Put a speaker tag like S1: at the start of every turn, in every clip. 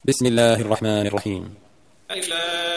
S1: بسم الله الرحمن الرحيم.
S2: ألف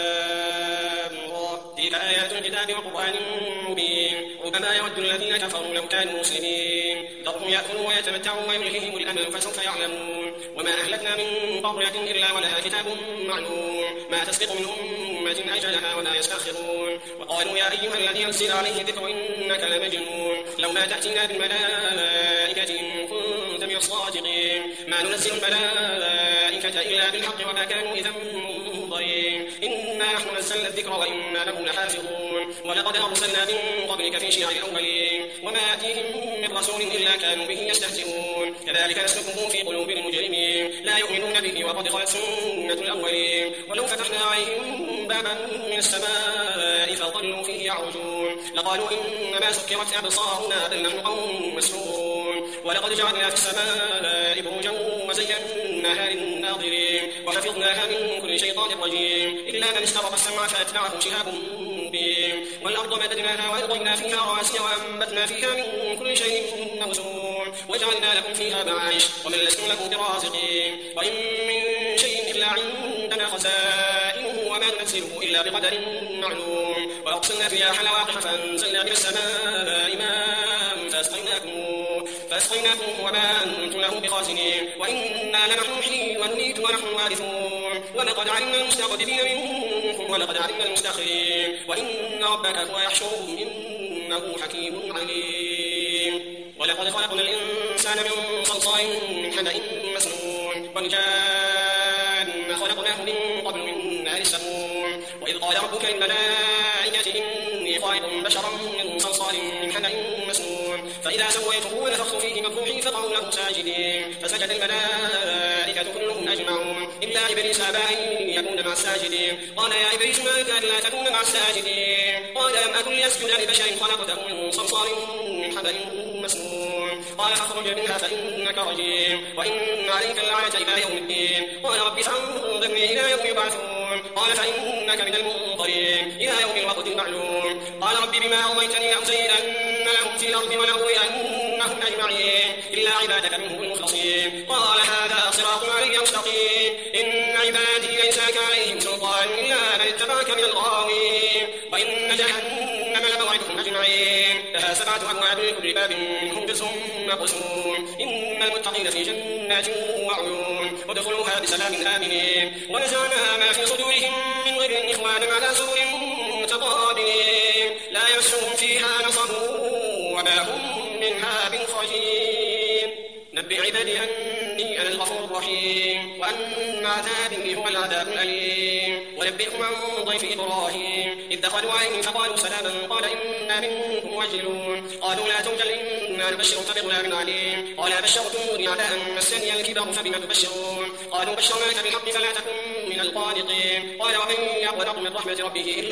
S2: لام را تلك آيات الكتاب وقرآن مبين ربما يود الذين كفروا لو كانوا مسلمين ذرهم يأكلوا ويتمتعوا ويلههم الأمل فسوف يعلمون وما أهلكنا من قرية إلا ولها كتاب معلوم ما تسبق من أمة أجلها ولا يستأخرون وقالوا يا أيها الذي أنزل عليه الذكر إنك لمجنون لولا تأتينا بالملائكة إن كنت من الصادقين ما ننزل الملائكة إلا بالحق وما كانوا إذا منظرين إنا نحن نزلنا الذكر وإنا له لحافظون ولقد أرسلنا من قبلك في شيع الأولين وما يأتيهم من رسول إلا كانوا به يستهزئون كذلك نسلكه في قلوب المجرمين لا يؤمنون به وقد خلت سنة الأولين ولو فتحنا عليهم بابا من السماء فظلوا فيه يعرجون لقالوا إنما سكرت أبصارنا بل نحن قوم مسحورون ولقد جعلنا في السماء بروجا وزيناها للناظرين وحفظناها من كل شيطان رجيم إلا من استرق السمع فأتبعه شهاب مبين والأرض مددناها وألقينا فيها رواسي وأنبتنا فيها من كل شيء موزون وجعلنا لكم فيها معايش ومن لستم له برازقين وإن من شيء إلا عندنا خزائنه وما ننزله إلا بقدر معلوم وأرسلنا الرياح لواقح فأنزلنا من السماء ماء فأسقيناكم وما أنتم له بخازنين وإنا لنحن نحيي ونميت ونحن الوارثون ولقد علمنا المستقدمين منكم ولقد علمنا المستأخرين وإن ربك هو يحشرهم إنه حكيم عليم ولقد خلقنا الإنسان من صلصال من حمأ مسنون والجان خلقناه من قبل من نار السموم وإذ قال ربك للملائكة إني خالق بشرا من صلصال من حمأ مسنون فإذا سويته ونفخت فيه من روحي فقعوا له ساجدين فسجد الملائكة كلهم أجمعون إلا إبليس أبى أن يكون مع الساجدين قال يا إبليس ما لك ألا تكون مع الساجدين قال لم أكن لأسجد لبشر خلقته من صلصال من حمأ مسنون قال فاخرج منها فإنك رجيم وإن عليك اللعنة إلى يوم الدين قال رب فانظرني إلى يوم يبعثون قال فإنك من المنظرين إلى يوم الوقت المعلوم قال رب بما أغويتني لأزينن لهم في الأرض ولأغوينهم أجمعين إلا عبادك منهم المخلصين قال هذا صراط علي مستقيم إن عبادي ليس لك عليهم سلطان إلا من اتبعك من الغاوين وإن جهنم لموعدهم أجمعين لها 7 أبواب لكل باب منهم جزء مقسوم إن المتقين في جنات وعيون ادخلوها بسلام آمنين ونزعنا ما في صدورهم من غل إخوانا على سرر متقابلين لا يمسهم فيها نصب وما هم منها بخارجين نبئ عبادي أني أنا الغفور الرحيم وأن عذابي هو العذاب الأليم ونبئهم عن ضيف إبراهيم إذ دخلوا عليه فقالوا سلاما قال إنا منكم وجلون قالوا لا توجل إنا نبشرك بغلام عليم قال بشرتموني على أن مسني الكبر فبم تبشرون قالوا بشرناك بالحق فلا تكن من القانطين قال ومن يقنط من رحمة ربه إلا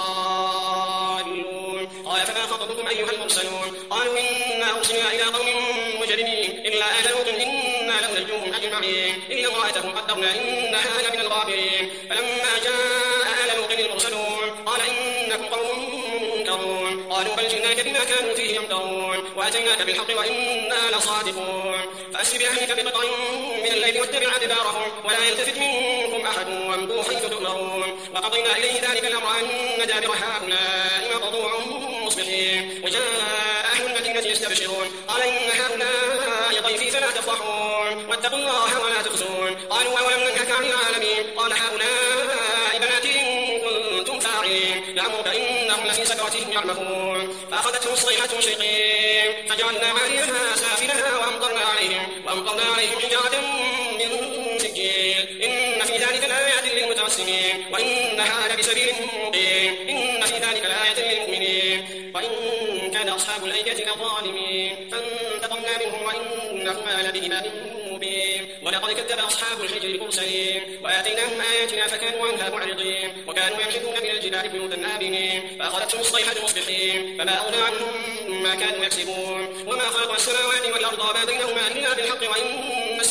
S2: الضالون قال فما خطبكم أيها المرسلون قالوا إنا أرسلنا إلى قوم مجرمين إلا آل لوط إنا لننجوهم أجمعين إلا امرأته قدرنا إنها لمن الغابرين فلما جاء آل لوط المرسلون قال إنكم قوم منكرون قالوا بل جئناك بما كانوا فيه يمترون وأتيناك بالحق وإنا لصادقون فأسر بأهلك بقطع من الليل واتبع أدبارهم ولا يلتفت منكم أحد وامضوا حيث تؤمرون وقضينا إليه ذلك الأمر أن دابر هؤلاء مقطوع مصبحين وجاء أهل المدينة يستبشرون قال إن هؤلاء ضيفي فلا تفرحون واتقوا الله ولا تخزون قالوا أولم ننهك عن العالمين قال هؤلاء بناتي إن كنتم فاعلين لعمرك إنهم لفي سكرتهم يعمهون فأخذتهم الصيحة مشرقين فجعلنا عاليها سافلها وأمطرنا عليهم حجارة من سجيل إن في ذلك لآيات للمتوسمين وإنها لبسبيل مقيم إن في ذلك لآية للمؤمنين وإن كان أصحاب الأيكة كظالمين فانتقمنا منهم وإنهما لبإمام مبين ولقد كذب أصحاب الحجر المرسلين وآتيناهم آياتنا فكانوا عنها معرضين وكانوا ينحتون من الجبال بيوتا آمنين فأخذتهم الصيحة مصبحين فما أغنى عنهم ما كانوا يكسبون وما خلقنا السماوات والأرض وما بينهما إلا بالحق وإن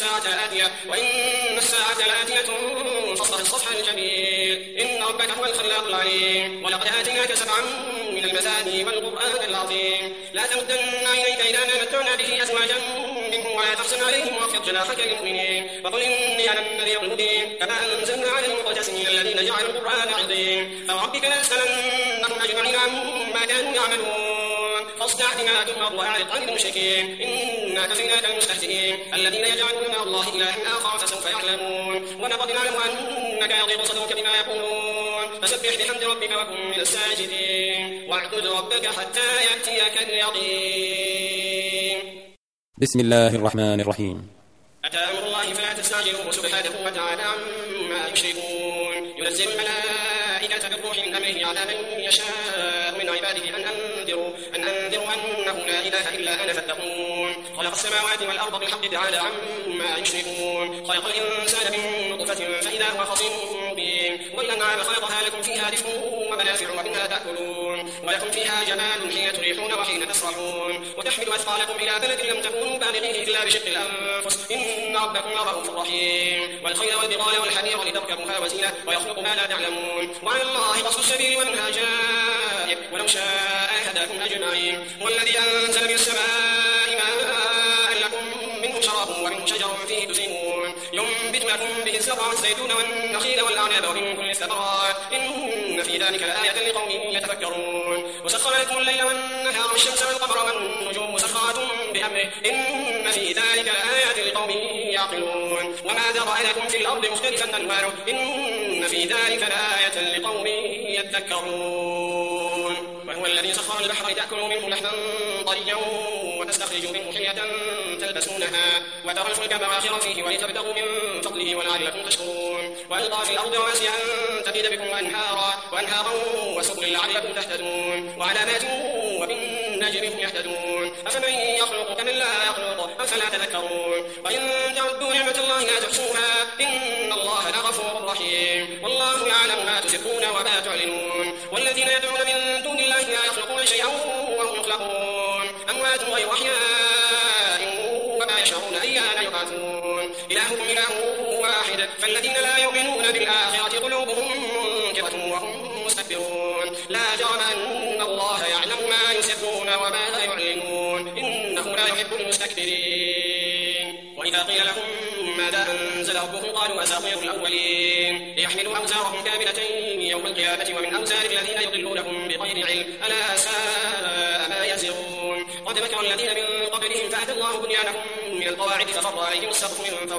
S2: الساعة لآتية فاصبر الصفح الجميل إن ربك هو الخلاق العليم ولقد آتيناك 7 من المثاني والقرآن العظيم لا تمدن عينيك إلى ما متعنا به أزواجا منهم ولا تحزن عليهم واخفض جناحك للمؤمنين وقل إني أنا النذير المبين كما أنزلنا على المقتسمين الذين جعلوا القرآن عظيم فوربك لنسألنهم أجمعين عما كانوا يعملون فاصدع بما تؤمر وأعرض عن المشركين إنا كفيناك المستهزئين الذين يجعلون مع الله إلها آخر فسوف يعلمون ولقد نعلم أنك يضيق صدرك بما يقولون فسبح بحمد ربك وكن من الساجدين واعبد ربك حتى يأتيك اليقين.
S1: بسم الله الرحمن الرحيم.
S2: أتى أمر الله فلا تستعجلوه سبحانه وتعالى عما يشركون ينزل الملائكة بالروح من أمره على من يشاء من عباده أن أنذروا أنه لا إله إلا أنا فاتقون خلق السماوات والأرض بالحق تعالى عما يشركون خلق الإنسان من نطفة فإذا هو خصيم مبين والأنعام خلقها لكم فيها دفء ومنافع ومنها تأكلون ولكم فيها جمال حين تريحون وحين تسرحون وتحمل أثقالكم إلى بلد لم تكونوا بالغيه إلا بشق الأنفس إن ربكم لرؤوف رحيم والخيل والبغال والحمير لتركبوها وزينة ويخلق ما لا تعلمون وعلى الله قصد السبيل ومنها جائر ولو شاء هداكم أجمعين والذي أنزل من السماء ماء لكم منه شراب ومنه شجر فيه تسيمون ينبت لكم به الزرع والزيتون والنخيل والأعناب ومن كل الثمرات إن في ذلك لآية لقوم يتفكرون وسخر لكم الليل والنهار والشمس والقمر والنجوم مسخرات بأمره إن في ذلك لآيات لقوم يعقلون وما ذرأ لكم في الأرض مختلفا ألوانه إن في ذلك لآية لقوم يذكرون وهو الذي سخر البحر لتأكلوا منه لحما طريا وتستخرجوا منه حلية تلبسونها وترى الفلك مواخر فيه ولتبتغوا من فضله ولعلكم تشكرون وألقى في الأرض رواسي أن تميد بكم وأنهارا وسبلا لعلكم تهتدون وعلامات وبالنجم هم يهتدون أفمن يخلق كمن لا يخلق أفلا تذكرون وإن تعدوا نعمة الله لا تحصوها إن الله لغفور رحيم والله يعلم ما تسرون وما تعلنون والذين يدعون من دون الله لا يخلقون شيئا وهم يخلقون أموات غير أحياء وما يشعرون أيان يبعثون إلهكم إله واحد فالذين لا يؤمنون بالآخرة قلوبهم منكرة وهم مستكبرون لا جرم أن الله يعلم ما يسرون وما يعلنون إنه لا يحب المستكبرين وإذا قيل لهم ماذا أنزل ربكم قالوا أساطير الأولين ليحملوا أوزارهم كاملة يوم القيامة ومن أوزار الذين يضلونهم بغير علم ألا ساء ما يزرون قد مكر الذين من قبلهم فأتى الله بنيانهم من القواعد فخر عليهم السقف من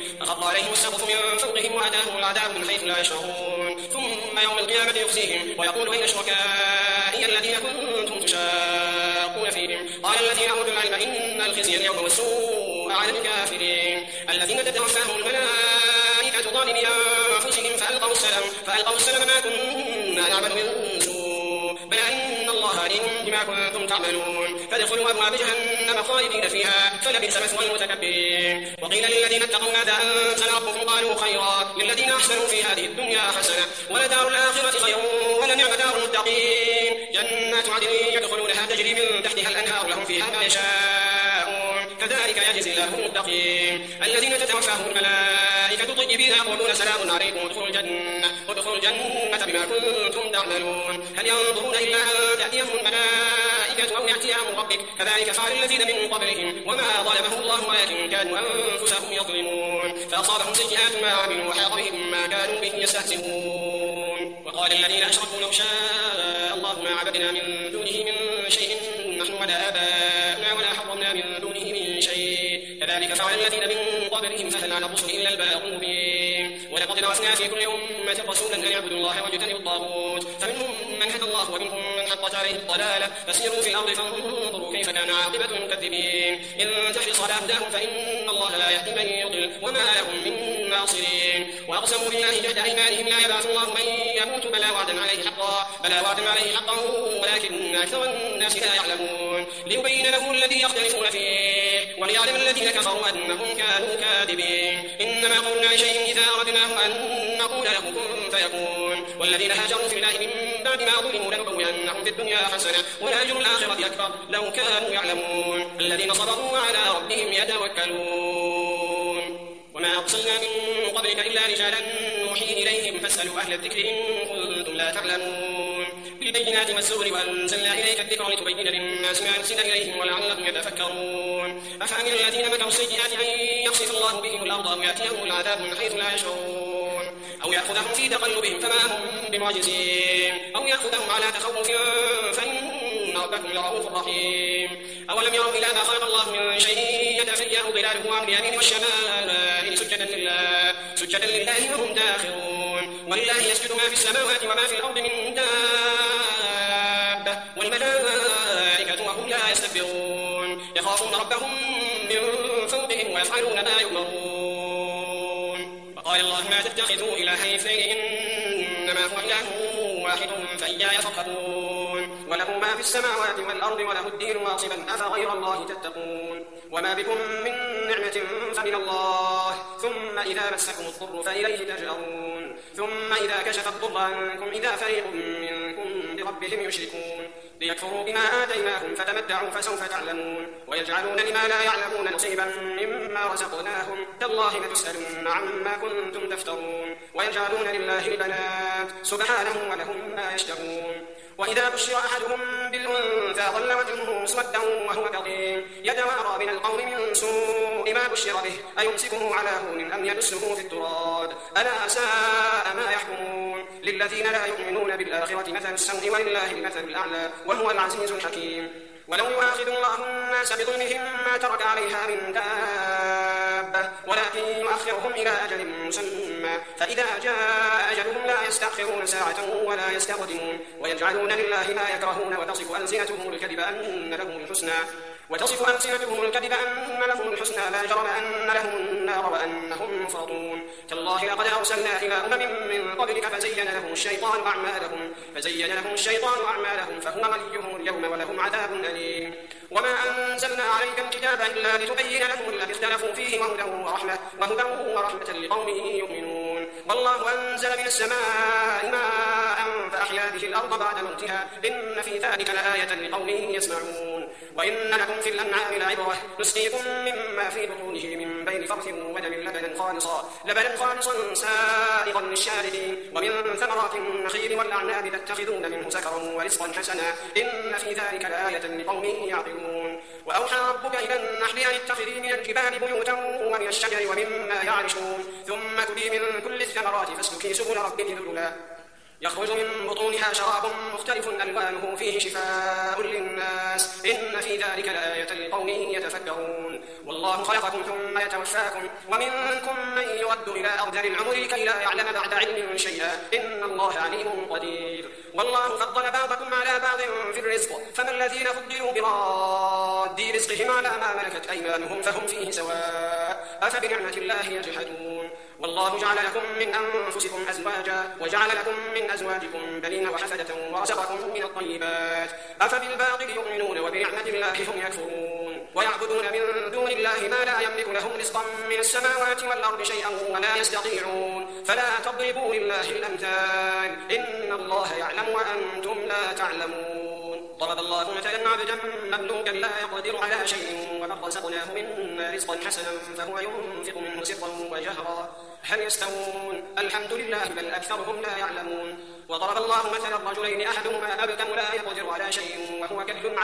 S2: فوقهم وأتاهم العذاب من حيث لا يشعرون ثم يوم القيامة يخزيهم ويقول أين شركائي الذين كنتم تشاقون فيهم قال الذين أوتوا العلم إن الخزي اليوم والسوء على الكافرين الذين تتوفاهم الملائكة ظالمي أنفسهم فألقوا السلام ما كنا نعمل من سوء بل إن الله عليم بما كنتم تعملون فادخلوا أبواب جهنم خالدين فيها فلبئس مثوى المتكبرين وقيل للذين اتقوا ماذا أنزل ربكم قالوا خيرا للذين أحسنوا في هذه الدنيا حسنة ولدار الآخرة خير ولنعم دار المتقين جنات عدن يدخلونها تجري من تحتها الأنهار لهم فيها ما يشاءون كذلك يجزي الله المتقين الذين تتوفاهم الملائكة طيبين يقولون سلام عليكم ادخلوا الجنة بما كنتم تعملون هل ينظرون إلا أن تأتيهم الملائكة أو يأتي أمر ربك كذلك فعل الذين من قبلهم وما ظلمهم الله ولكن كانوا أنفسهم يظلمون فأصابهم سيئات ما عملوا وحاق بهم ما كانوا به يستهزئون وقال الذين أشركوا لو شاء الله ما عبدنا من دونه من شيء نحن ولا آباؤنا ولا حرمنا من دونه من شيء كذلك فعل الذين من قبلهم فهل على الرسل إلا البلاغ المبين ولقد بعثنا في كل أمة رسولا أن يعبدوا الله واجتنبوا الطاغوت فمنهم من هدى الله ومنهم من حقت عليه الضلالة فسيروا في الأرض فانظروا كيف كان عاقبة المكذبين إن تحرص على هداهم فإن الله لا يهدي من يضل وما لهم من ناصرين وأقسموا بالله جهد أيمانهم لا يبعث الله من يموت بلى وعدا عليه حقا ولكن أكثر الناس لا يعلمون ليبين لهم الذي يختلفون فيه وليعلم الذين كفروا أنهم كانوا كاذبين إنما قولنا لشيء إذا أردناه أن نقول له كن فيكون والذين هاجروا في الله من بعد ما ظلموا لنبوئنهم في الدنيا حسنة ولأجر الآخرة أكبر لو كانوا يعلمون الذين صبروا وعلى ربهم يتوكلون وما أرسلنا من قبلك إلا رجالا نوحي إليهم فاسألوا أهل الذكر إن كنتم لا تعلمون بالبينات والزبر وأنزلنا إليك الذكر لتبين للناس ما نزل إليهم ولعلهم يتفكرون أفأمن الذين مكروا السيئات أن يخسف الله بهم الأرض أو يأتيهم العذاب من حيث لا يشعرون أو يأخذهم في تقلبهم فما هم بمعجزين أو يأخذهم على تخوف فإن ربكم لرؤوف رحيم أولم يروا إلى ما خلق الله من شيء يتفيأ ظلاله عن اليمين والشمائل سجدا لله وهم داخرون ولله يسجد ما في السماوات وما في الأرض من دابة والملائكة وهم لا يستكبرون يخافون ربهم من فوقهم ويفعلون ما يؤمرون وقال الله ما تتخذوا إلهين اثنين إنما هو إله واحد فإياي فارهبون وله ما في السماوات والأرض وله الدين واصبا أفغير الله تتقون وما بكم من نعمة فمن الله ثم إذا مسكم الضر فإليه تجأرون ثم إذا كشف الضر عنكم إذا فريق منكم بربهم يشركون ليكفروا بما آتيناهم فتمتعوا فسوف تعلمون ويجعلون لما لا يعلمون نصيبا مما رزقناهم تالله لتسألن عما كنتم تفترون ويجعلون لله البنات سبحانه ولهم ما يشتهون وإذا بشر أحدهم بالأنثى ظل وجهه مسودا وهو كظيم يتوارى من القوم من سوء ما بشر به أيمسكه على هون أم يدسه في التراب ألا ساء ما يحكمون للذين لا يؤمنون بالآخرة مثل السوء ولله المثل الأعلى وهو العزيز الحكيم ولو يؤاخذ الله الناس بظلمهم ما ترك عليها من دابة ولكن يؤخرهم إلى أجل مسمى فإذا جاء أجلهم لا يستأخرون ساعة ولا يستقدمون ويجعلون لله ما يكرهون وتصف ألسنتهم الكذب أن لهم الحسنى لا جرم أن لهم النار وأنهم مفرطون تالله لقد أرسلنا إلى أمم من قبلك فزين لهم الشيطان أعمالهم فهو وليهم اليوم ولهم عذاب أليم وما أنزلنا عليك الكتاب إلا لتبين لهم الذي اختلفوا فيه وهدى ورحمة لقوم يؤمنون والله أنزل من السماء ماء فأحيا به الأرض بعد موتها إن في ذلك لآية لقوم يسمعون وإن لكم في الأنعام لعبرة نسقيكم مما في بطونه من بين فرث ودم لبنا خالصا سائغا للشاربين ومن ثمرات النخيل والأعناب تتخذون منه سكرا ورزقا حسنا إن في ذلك لآية لقوم يعقلون وأوحى ربك إلى النحل أن اتخذي من الجبال بيوتا ومن الشجر ومما يعرشون ثم كلي من كل الثمرات فاسلكي سبل ربك ذللا يخرج من بطونها شراب مختلف ألوانه فيه شفاء للناس إن في ذلك لآية لقوم يتفكرون والله خلقكم ثم يتوفاكم ومنكم من يرد إلى أرذل العمر كي لا يعلم بعد علم شيئا إن الله عليم قدير والله فضل بعضكم على بعض في الرزق فما الذين فضلوا براد رزقهم على ما ملكت أيمانهم فهم فيه سواء أفبنعمة الله يجحدون والله جعل لكم من أنفسكم أزواجا وجعل لكم من أزواجكم بنين وحفدة ورزقكم من الطيبات أفبالباطل يؤمنون وبنعمة الله هم يكفرون ويعبدون من دون الله ما لا يملك لهم رزقا من السماوات والأرض شيئا ولا يستطيعون فلا تضربوا لله الأمثال إن الله يعلم وأنتم لا تعلمون ضرب الله مثلا عبدا مملوكا لا يقدر على شيء ومن رزقناه منا رزقا حسنا فهو ينفق منه سرا وجهرا هل يستوون الحمد لله بل أكثرهم لا يعلمون وضرب الله مثلا رجلين أحدهما أبكم لا يقدر على شيء وهو كل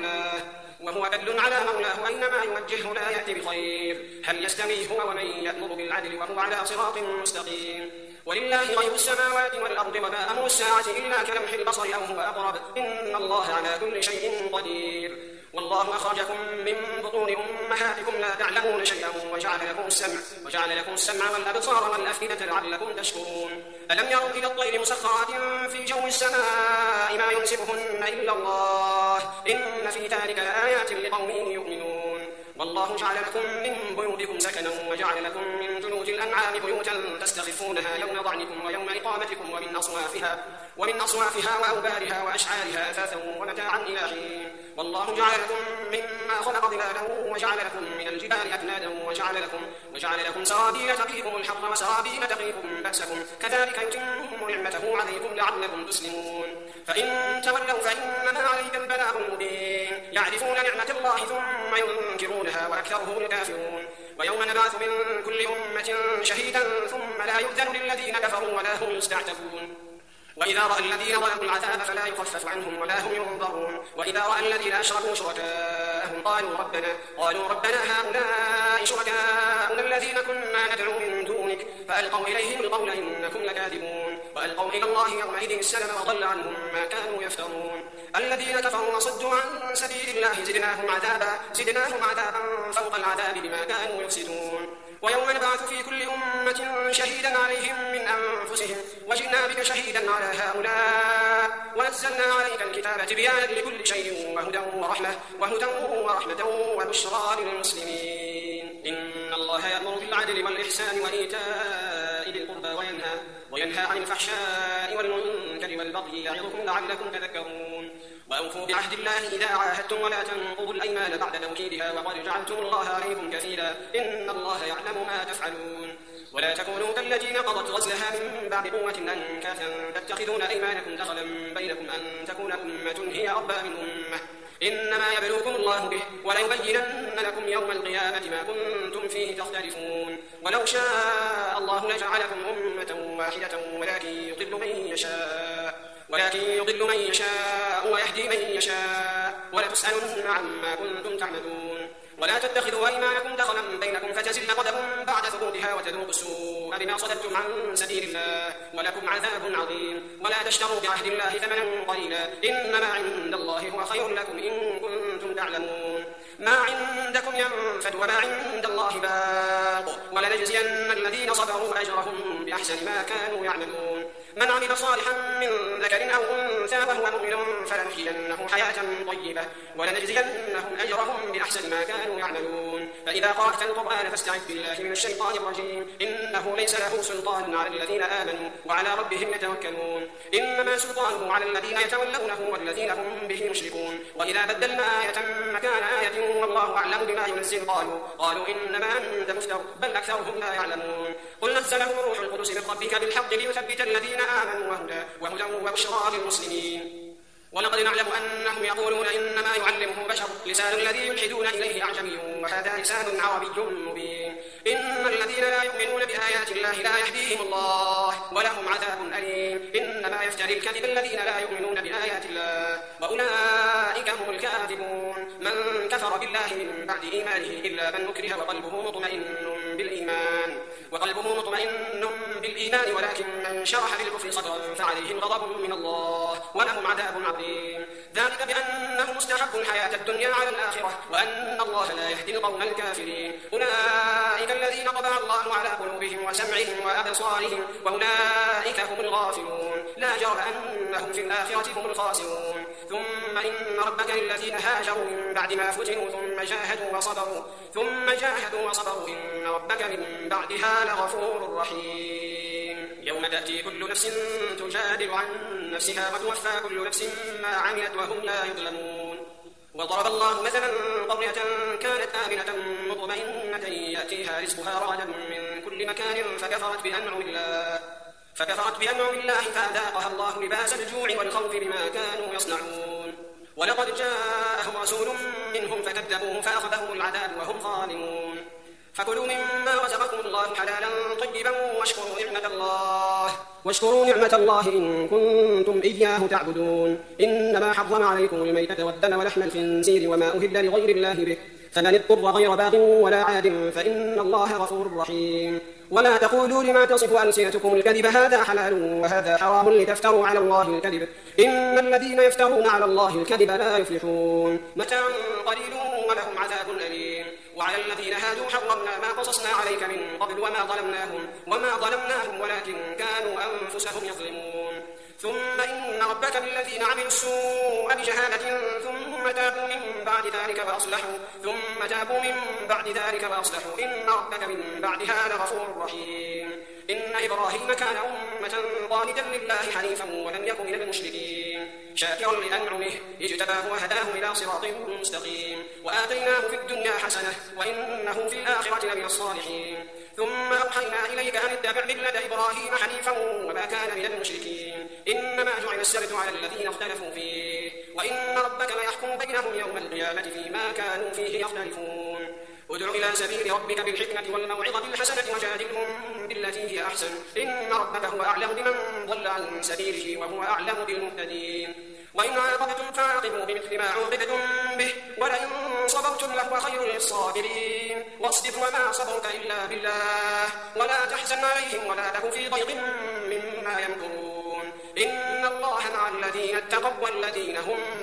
S2: على مولاه أينما يوجهه لا يأتي بخير هل يستوي هو ومن يأمر بالعدل وهو على صراط مستقيم ولله غيب السماوات والأرض وما أمر الساعة إلا كلمح البصر أو هو أقرب إن الله على كل شيء قدير والله أخرجكم من بطون أمهاتكم لا تعلمون شيئا وجعل لكم السمع والأبصار والأفئدة لعلكم تشكرون ألم يروا إلى الطير مسخرات في جو السماء ما يمسكهن إلا الله إن في ذلك لآيات لقوم يؤمنون والله جعل لكم من بيوتكم سكنا وجعل لكم من جلود الأنعام بيوتا تستخفونها يوم ضعنكم ويوم إقامتكم ومن أصوافها وأوبارها وأشعارها أثاثا ومتاعا إلى حين والله جعل لكم مما خلق ظلالا وجعل لكم من الجبال أكنادا وجعل لكم سرابيل تقيكم الحر وسرابيل تقيكم بأسكم كذلك يتم نعمته عليكم لعلكم تسلمون فإن تولوا فإنما عليك البلاغ المبين يعرفون نعمة الله ثم ينكرونها وأكثرهم الكافرون ويوم نبعث من كل أمة شهيدا ثم لا يؤذن للذين كفروا ولا هم يستعتبون وإذا رأى الذين ظلموا العذاب فلا يخفف عنهم ولا هم ينظرون وإذا رأى الذين أشركوا شركاءهم قالوا ربنا هؤلاء شركاؤنا الذين كنا ندعو من دونك فألقوا إليهم القول إنكم لكاذبون وألقوا إلى الله يومئذ السلم وضل عنهم ما كانوا يفترون الذين كفروا وصدوا عن سبيل الله زدناهم عذابا فوق العذاب بما كانوا يفسدون ويوم نبعث في كل أمة شهيدا عليهم من أنفسهم وجئنا بك شهيدا على هؤلاء ونزلنا عليك الكتاب تبيانا لكل شيء وهدى ورحمة وبشرى للمسلمين إن الله يأمر بالعدل والإحسان وإيتاء ذي القربى وينهى عن الفحشاء والمنكر والبغي يعظكم لعلكم تذكرون وأوفوا بعهد الله إذا عاهدتم ولا تنقضوا الأيمان بعد توكيدها وقد جعلتم الله عليكم كفيلا إن الله يعلم ما تفعلون ولا تكونوا كالتي نقضت غزلها من بعد قوة أنكاثا تتخذون أيمانكم دخلا بينكم أن تكون أمة هي أربى من أمة إنما يبلوكم الله به وليبينن لكم يوم القيامة ما كنتم فيه تختلفون ولو شاء الله لجعلكم أمة واحدة ولكن يضل من يشاء ويهدي من يشاء ولتسألن عما كنتم تعملون ولا تتخذوا أيمانكم دخلا بينكم فتزل قدم بعد ثبوتها وتذوقوا السوء بما صددتم عن سبيل الله ولكم عذاب عظيم ولا تشتروا بعهد الله ثمنا قليلا إنما عند الله هو خير لكم إن كنتم تعلمون ما عندكم ينفد وما عند الله باق ولنجزين الذين صبروا أجرهم بأحسن ما كانوا يعملون من عمل صالحا من ذكر أو أنثى وهو مؤمن فلنحيينه حياة طيبة ولنجزينهم أجرهم بأحسن ما كانوا يعملون فإذا قرأت القرآن فاستعذ بالله من الشيطان الرجيم إنه ليس له سلطان على الذين آمنوا وعلى ربهم يتوكلون إنما سلطانه على الذين يتولونه والذين هم به مشركون وإذا بدلنا آية مكان آية والله أعلم بما ينزل قالوا إنما أنت مفتر بل أكثرهم لا يعلمون قل نزله روح القدس من ربك بالحق ليثبت الذين آمنوا وهدى وبشرى للمسلمين ولقد نعلم أنهم يقولون إنما يعلمه بشر لسان الذي يلحدون إليه أعجمي وهذا لسان عربي مبين إن الذين لا يؤمنون بآيات الله لا يهديهم الله ولهم عذاب أليم إنما يفتري الكذب الذين لا يؤمنون بآيات الله وأولئك هم الكاذبون من كفر بالله من بعد إيمانه إلا من نكره وقلبه مطمئن بالإيمان ولكن من شرح بالكفر صدرا فعليهم غضب من الله ولهم عذاب عظيم ذلك بأنه مستحب الحياة الدنيا على الآخرة وأن الله لا يهدي القوم الكافرين أولئك الذين طبع الله على قلوبهم وسمعهم وأبصارهم وأولئك هم الغافلون لا جرم أنهم في الآخرة هم الخاسرون ثم إن ربك للذين هاجروا من بعد ما فتنوا ثم جاهدوا وصبروا إن ربك من بعدها لغفور رحيم يوم تأتي كل نفس تجادل عن نفسها وتوفى كل نفس ما عملت وهم لا يظلمون وضرب الله مثلا قرية كانت آمنة مطمئنة يأتيها رزقها رغدا من كل مكان فكفرت بأنعم الله فأذاقها الله لباس الجوع والخوف بما كانوا يصنعون ولقد جاءهم رسول منهم فكذبوه فأخذهم العذاب وهم ظالمون فكلوا مما رزقكم الله حلالا طيبا واشكروا نعمة الله إن كنتم إياه تعبدون إنما حرم عليكم الميتة والدم ولحم الخنزير وما أهل لغير الله به فمن اضطر غير باغ ولا عاد فإن الله غفور رحيم ولا تقولوا لما تصف ألسنتكم الكذب هذا حلال وهذا حرام لتفتروا على الله الكذب إن الذين يفترون على الله الكذب لا يفلحون متاع قليل ولهم عذاب أليم وعلى الذين هادوا حرمنا ما قصصنا عليك من قبل وما ظلمناهم ولكن كانوا أنفسهم يظلمون ثم إن ربك للذين عملوا السوء بجهالة ثم تابوا من بعد ذلك وأصلحوا إن ربك من بعدها لغفور رحيم إن إبراهيم كان أمة قانتا لله حنيفا ولم يكن من المشركين شاكرا لأنعمه اجتباه وهداه إلى صراط مستقيم وآتيناه في الدنيا حسنة وإنه في الآخرة لمن الصالحين ثم أوحينا إليك أن اتبع ملة إبراهيم حنيفا وما كان من المشركين إنما جعل السبت على الذين اختلفوا فيه وإن ربك ليحكم بينهم يوم القيامة فيما كانوا فيه يختلفون ادع إلى سبيل ربك بالحكمة والموعظة الحسنة وجادلهم بالتي هي أحسن إن ربك هو أعلم بمن ضل عن سبيله وهو أعلم بالمهتدين وإن عاقبتم فعاقبوا بمثل ما عوقبتم به ولئن صبرتم لهو خير للصابرين واصبر وما صبرك إلا بالله ولا تحزن عليهم ولا تك في ضيق مما يمكرون إن الله مع الذين اتقوا والذين هم